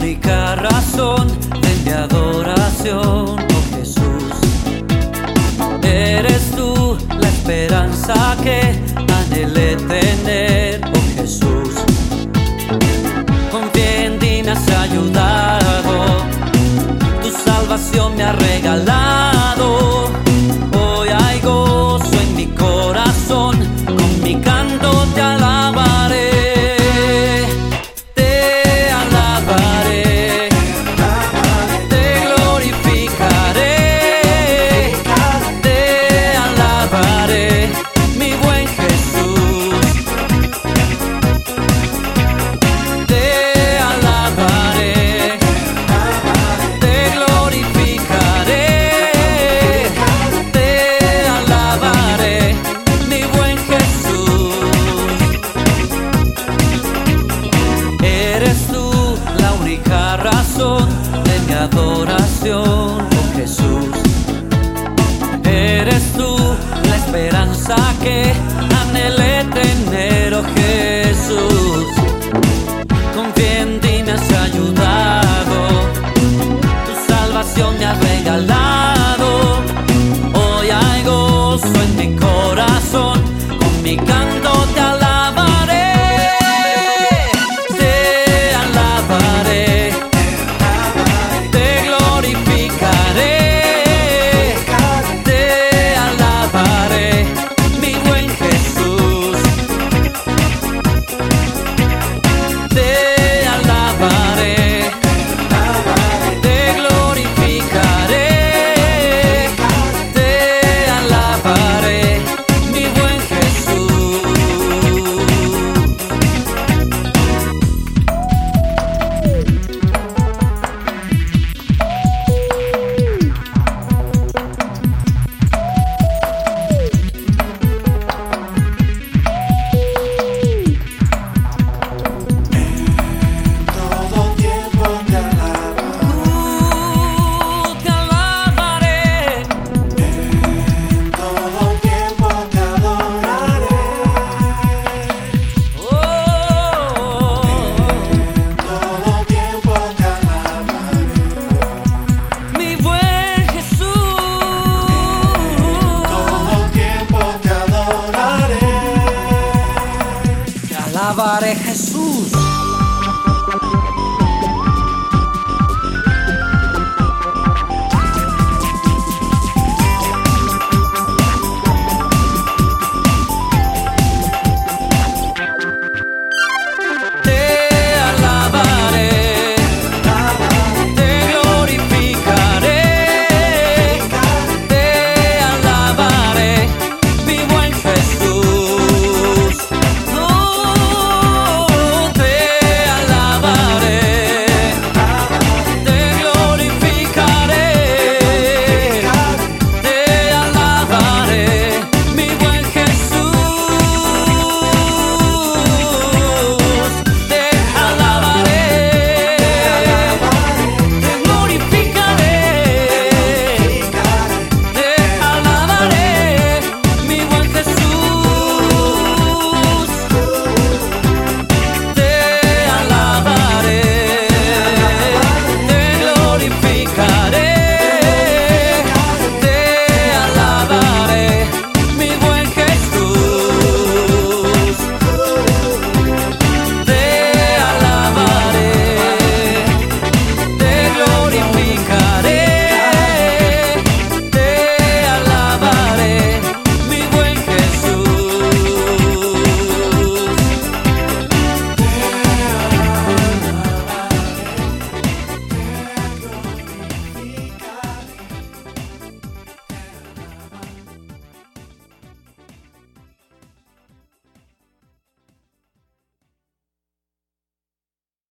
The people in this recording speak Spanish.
única razón de mi adoración, oh Jesús. Eres tú la esperanza que anhelé tener, oh Jesús. Confié en ti, me has ayudado, tu salvación me ha regalado. Hoy hay gozo en mi corazón, con mi canto te alabaré. De mi adoración, oh Jesús. Eres tú la esperanza que anhelé tener, oh Jesús. Confié en ti, me has ayudado, tu salvación me ha regalado. Hoy hay gozo en mi corazón, con mi canto te alabaré. Alabaré, Jesús.